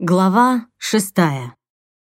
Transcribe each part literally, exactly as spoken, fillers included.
Глава шестая.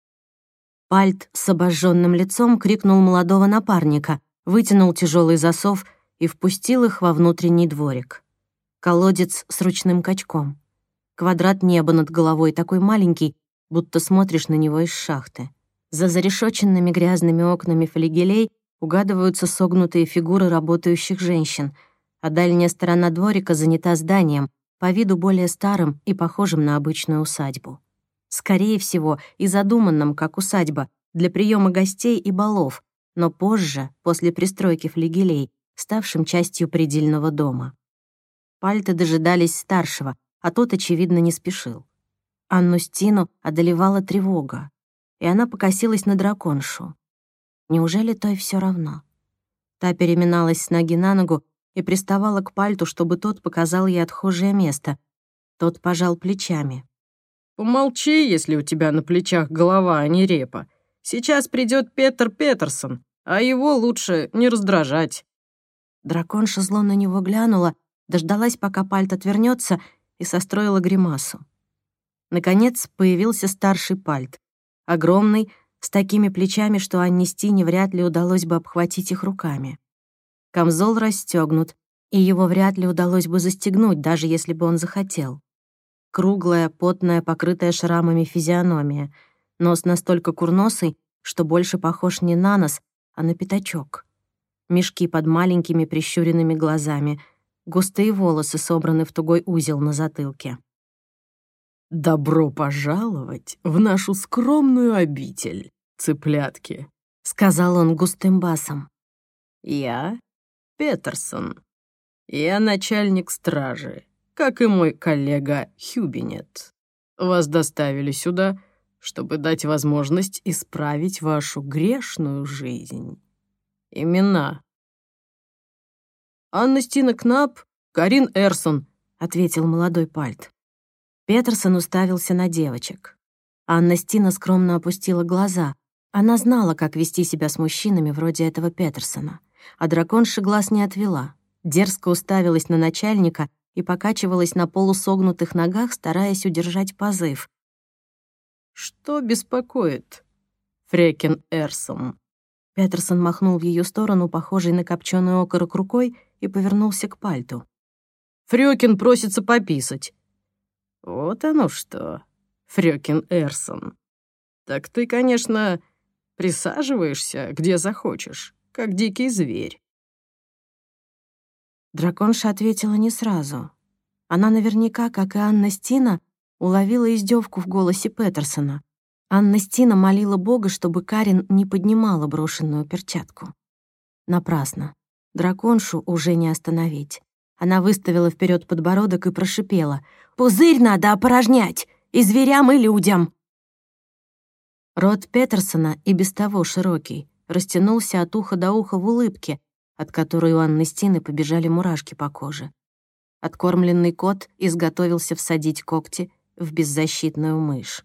Пальт с обожженным лицом крикнул молодого напарника, вытянул тяжелый засов и впустил их во внутренний дворик. Колодец с ручным качком. Квадрат неба над головой такой маленький, будто смотришь на него из шахты. За зарешоченными грязными окнами флигелей угадываются согнутые фигуры работающих женщин, а дальняя сторона дворика занята зданием, по виду более старым и похожим на обычную усадьбу. Скорее всего, и задуманным как усадьба для приема гостей и балов, но позже, после пристройки флигелей, ставшим частью предельного дома. Пальты дожидались старшего, а тот, очевидно, не спешил. Анну Стину одолевала тревога, и она покосилась на драконшу. Неужели той все равно? Та переминалась с ноги на ногу и приставала к Пальту, чтобы тот показал ей отхожее место. Тот пожал плечами. «Помолчи, если у тебя на плечах голова, а не репа. Сейчас придет Петер Петерсон, а его лучше не раздражать». Драконша зло на него глянула, дождалась, пока Пальт отвернется, и состроила гримасу. Наконец появился старший Пальт, огромный, с такими плечами, что Анне Стине вряд ли удалось бы обхватить их руками. Камзол расстёгнут, и его вряд ли удалось бы застегнуть, даже если бы он захотел. Круглая, потная, покрытая шрамами физиономия, нос настолько курносый, что больше похож не на нос, а на пятачок. Мешки под маленькими прищуренными глазами, густые волосы собраны в тугой узел на затылке. «Добро пожаловать в нашу скромную обитель, цыплятки», — сказал он густым басом. «Я Петерсон. Я начальник стражи, как и мой коллега Хюбинет. Вас доставили сюда, чтобы дать возможность исправить вашу грешную жизнь. Имена. Анна Стина Кнап, Карин Эрсон», — ответил молодой Пальт. Петерсон уставился на девочек. Анна Стина скромно опустила глаза. Она знала, как вести себя с мужчинами вроде этого Петерсона. А драконша глаз не отвела. Дерзко уставилась на начальника и покачивалась на полусогнутых ногах, стараясь удержать позыв. «Что беспокоит, Фрекен Эрсон?» Петерсон махнул в ее сторону, похожей на копченый окорок, рукой, и повернулся к Пальту. «Фрёкин просится пописать». «Вот оно что, Фрёкин Эрсон. Так ты, конечно, присаживаешься, где захочешь, как дикий зверь». Драконша ответила не сразу. Она наверняка, как и Анна Стина, уловила издевку в голосе Петерсона. Анна Стина молила Бога, чтобы Карин не поднимала брошенную перчатку. Напрасно. Драконшу уже не остановить. Она выставила вперед подбородок и прошипела: «Пузырь надо опорожнять! И зверям, и людям!» Рот Петерсона, и без того широкий, растянулся от уха до уха в улыбке, от которой у Анны Стины побежали мурашки по коже. Откормленный кот изготовился всадить когти в беззащитную мышь.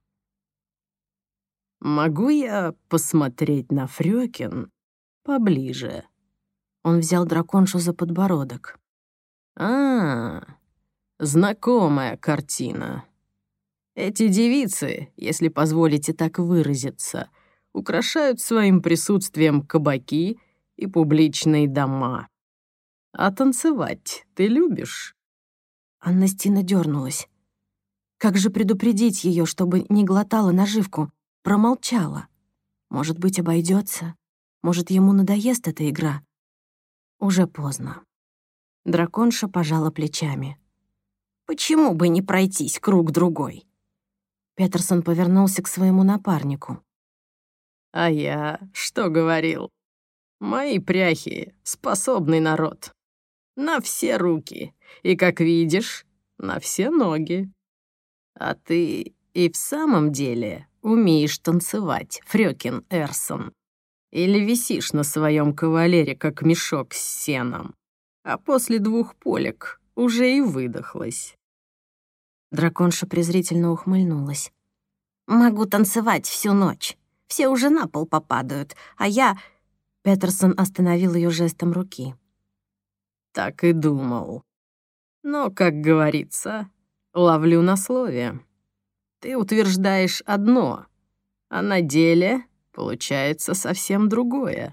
«Могу я посмотреть на Фрёкин поближе?» Он взял драконшу за подбородок. «А, знакомая картина. Эти девицы, если позволите так выразиться, украшают своим присутствием кабаки и публичные дома. А танцевать ты любишь?» Анна Стина дернулась. Как же предупредить ее, чтобы не глотала наживку? Промолчала. Может быть, обойдется? Может, ему надоест эта игра? Уже поздно. Драконша пожала плечами. «Почему бы не пройтись круг-другой?» Петерсон повернулся к своему напарнику. «А я что говорил? Мои пряхи — способный народ. На все руки и, как видишь, на все ноги. А ты и в самом деле умеешь танцевать, Фрёкин Эрсон? Или висишь на своем кавалере, как мешок с сеном, а после двух полек уже и выдохлась?» Драконша презрительно ухмыльнулась. «Могу танцевать всю ночь. Все уже на пол попадают, а я...» Петерсон остановил ее жестом руки. «Так и думал. Но, как говорится, ловлю на слове. Ты утверждаешь одно, а на деле получается совсем другое.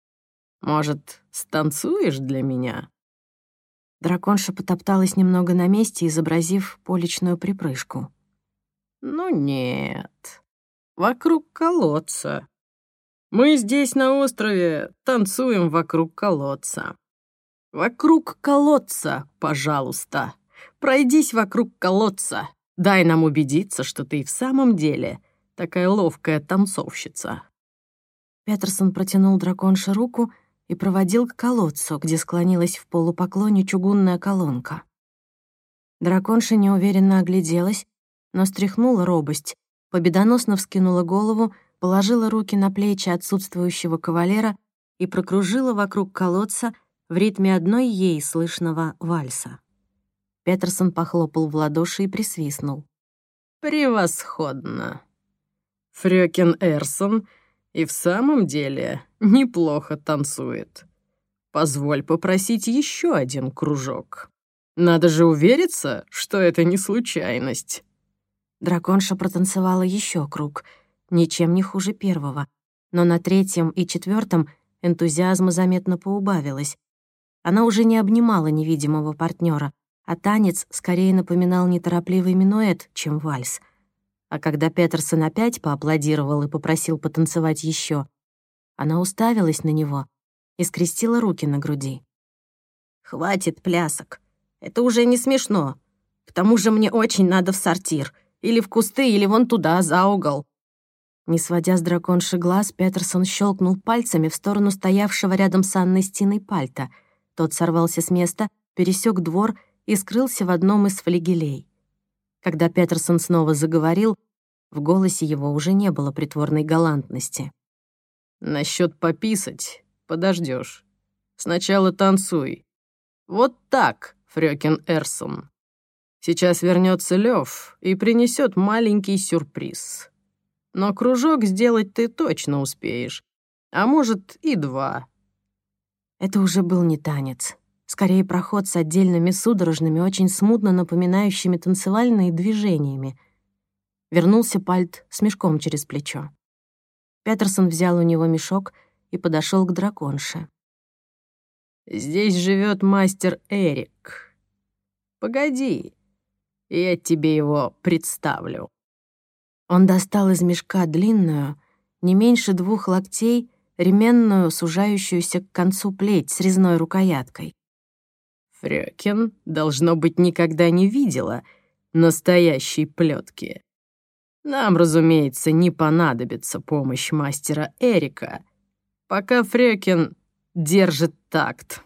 Может, станцуешь для меня?» Драконша потопталась немного на месте, изобразив поличную припрыжку. «Ну нет, вокруг колодца. Мы здесь на острове танцуем вокруг колодца. Вокруг колодца, пожалуйста. Пройдись вокруг колодца. Дай нам убедиться, что ты и в самом деле такая ловкая танцовщица». Петерсон протянул драконше руку и проводил к колодцу, где склонилась в полупоклоне чугунная колонка. Драконша неуверенно огляделась, но стряхнула робость, победоносно вскинула голову, положила руки на плечи отсутствующего кавалера и прокружила вокруг колодца в ритме одной ей слышного вальса. Петерсон похлопал в ладоши и присвистнул. «Превосходно. Фрёкин Эрсон и в самом деле неплохо танцует. Позволь попросить еще один кружок. Надо же увериться, что это не случайность». Драконша протанцевала еще круг, ничем не хуже первого, но на третьем и четвертом энтузиазма заметно поубавилось. Она уже не обнимала невидимого партнера, а танец скорее напоминал неторопливый минуэт, чем вальс. А когда Петерсон опять поаплодировал и попросил потанцевать еще, она уставилась на него и скрестила руки на груди. «Хватит плясок. Это уже не смешно. К тому же мне очень надо в сортир. Или в кусты, или вон туда, за угол». Не сводя с драконши глаз, Петерсон щелкнул пальцами в сторону стоявшего рядом с Анной Стиной пальта. Тот сорвался с места, пересек двор и скрылся в одном из флигелей. Когда Петерсон снова заговорил, в голосе его уже не было притворной галантности. «Насчёт пописать подождёшь. Сначала танцуй. Вот так, Фрёкин Эрсон. Сейчас вернётся Лёв и принесёт маленький сюрприз. Но кружок сделать ты точно успеешь, а может и два». Это уже был не танец. Скорее, проход с отдельными судорожными, очень смутно напоминающими танцевальные движениями. Вернулся Пальт с мешком через плечо. Петерсон взял у него мешок и подошёл к драконше. «Здесь живёт мастер Эрик. Погоди, я тебе его представлю». Он достал из мешка длинную, не меньше двух локтей, ременную, сужающуюся к концу плеть с резной рукояткой. Фрёкин, должно быть, никогда не видела настоящей плётки. Нам, разумеется, не понадобится помощь мастера Эрика, пока Фрёкин держит такт.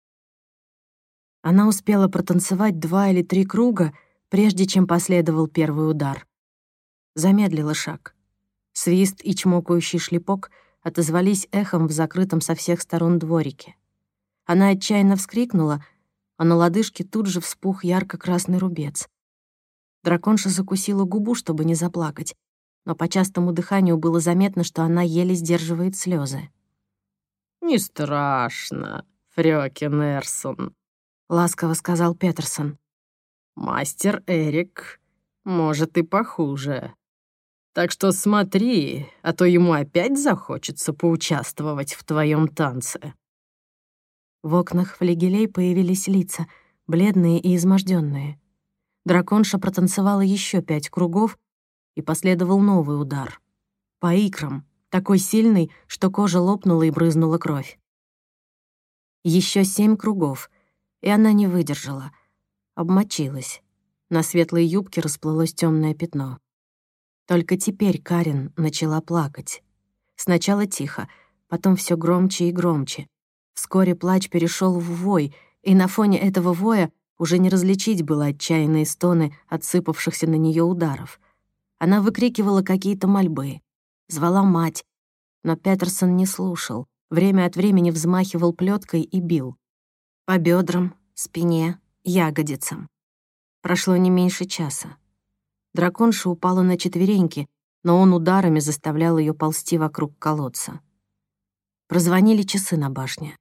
Она успела протанцевать два или три круга, прежде чем последовал первый удар. Замедлила шаг. Свист и чмокающий шлепок отозвались эхом в закрытом со всех сторон дворике. Она отчаянно вскрикнула, а на лодыжке тут же вспух ярко-красный рубец. Драконша закусила губу, чтобы не заплакать, но по частому дыханию было заметно, что она еле сдерживает слезы. «Не страшно, Фрёкин Эрсон», — ласково сказал Петерсон. «Мастер Эрик может и похуже. Так что смотри, а то ему опять захочется поучаствовать в твоем танце». В окнах флигелей появились лица, бледные и изможденные. Драконша протанцевала еще пять кругов, и последовал новый удар. По икрам, такой сильный, что кожа лопнула и брызнула кровь. Еще семь кругов, и она не выдержала. Обмочилась. На светлой юбке расплылось темное пятно. Только теперь Карен начала плакать. Сначала тихо, потом все громче и громче. Вскоре плач перешел в вой, и на фоне этого воя уже не различить было отчаянные стоны отсыпавшихся на нее ударов. Она выкрикивала какие-то мольбы, звала мать, но Петерсон не слушал, время от времени взмахивал плеткой и бил. По бедрам, спине, ягодицам. Прошло не меньше часа. Драконша упала на четвереньки, но он ударами заставлял ее ползти вокруг колодца. Прозвонили часы на башне.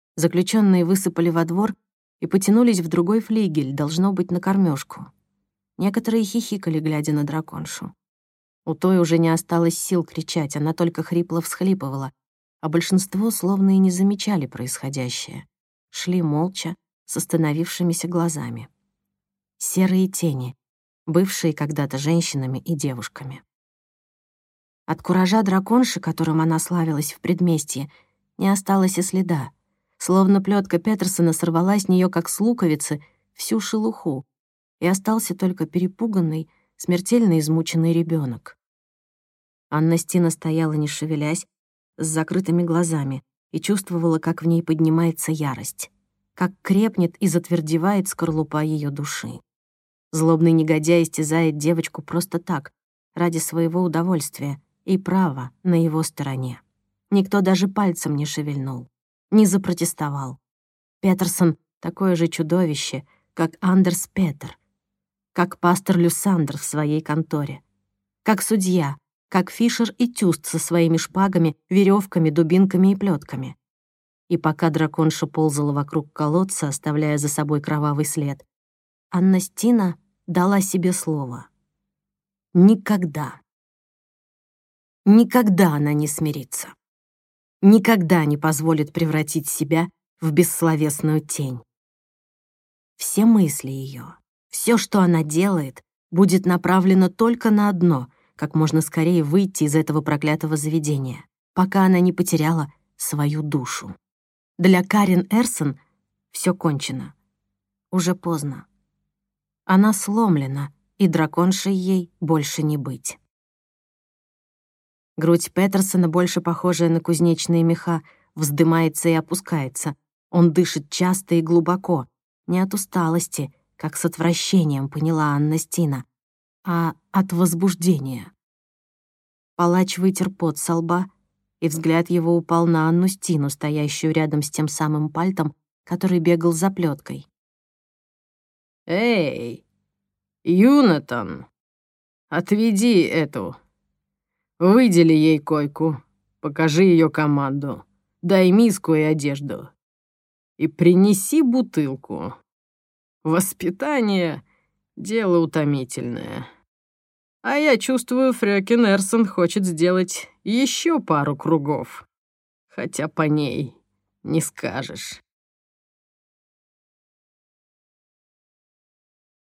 Заключенные высыпали во двор и потянулись в другой флигель, должно быть, на кормежку. Некоторые хихикали, глядя на драконшу. У той уже не осталось сил кричать, она только хрипло всхлипывала, а большинство словно и не замечали происходящее. Шли молча, с остановившимися глазами. Серые тени, бывшие когда-то женщинами и девушками. От куража драконши, которым она славилась в предместье, не осталось и следа. Словно плетка Петерсона сорвала с нее, как с луковицы, всю шелуху, и остался только перепуганный, смертельно измученный ребенок. Анна Стина стояла, не шевелясь, с закрытыми глазами, и чувствовала, как в ней поднимается ярость, как крепнет и затвердевает скорлупа ее души. Злобный негодяй истязает девочку просто так, ради своего удовольствия, и права на его стороне. Никто даже пальцем не шевельнул, не запротестовал. Петерсон — такое же чудовище, как Андерс Петер, как пастор Люсандр в своей конторе, как судья, как Фишер и Тюст со своими шпагами, веревками, дубинками и плетками. И пока драконша ползала вокруг колодца, оставляя за собой кровавый след, Анна Стина дала себе слово. Никогда. Никогда она не смирится. Никогда не позволит превратить себя в бессловесную тень. Все мысли ее, все, что она делает, будет направлено только на одно — как можно скорее выйти из этого проклятого заведения, пока она не потеряла свою душу. Для Карен Эрсон все кончено. Уже поздно. Она сломлена, и драконшей ей больше не быть. Грудь Петерсона, больше похожая на кузнечные меха, вздымается и опускается. Он дышит часто и глубоко, не от усталости, как с отвращением поняла Анна Стина, а от возбуждения. Палач вытер пот со лба, и взгляд его упал на Анну Стину, стоящую рядом с тем самым пальтом, который бегал за плеткой. «Эй, Юнатан, отведи эту. Выдели ей койку, покажи ее команду, дай миску и одежду. И принеси бутылку. Воспитание — дело утомительное. А я чувствую, фрёкин Эрсон хочет сделать еще пару кругов. Хотя по ней не скажешь».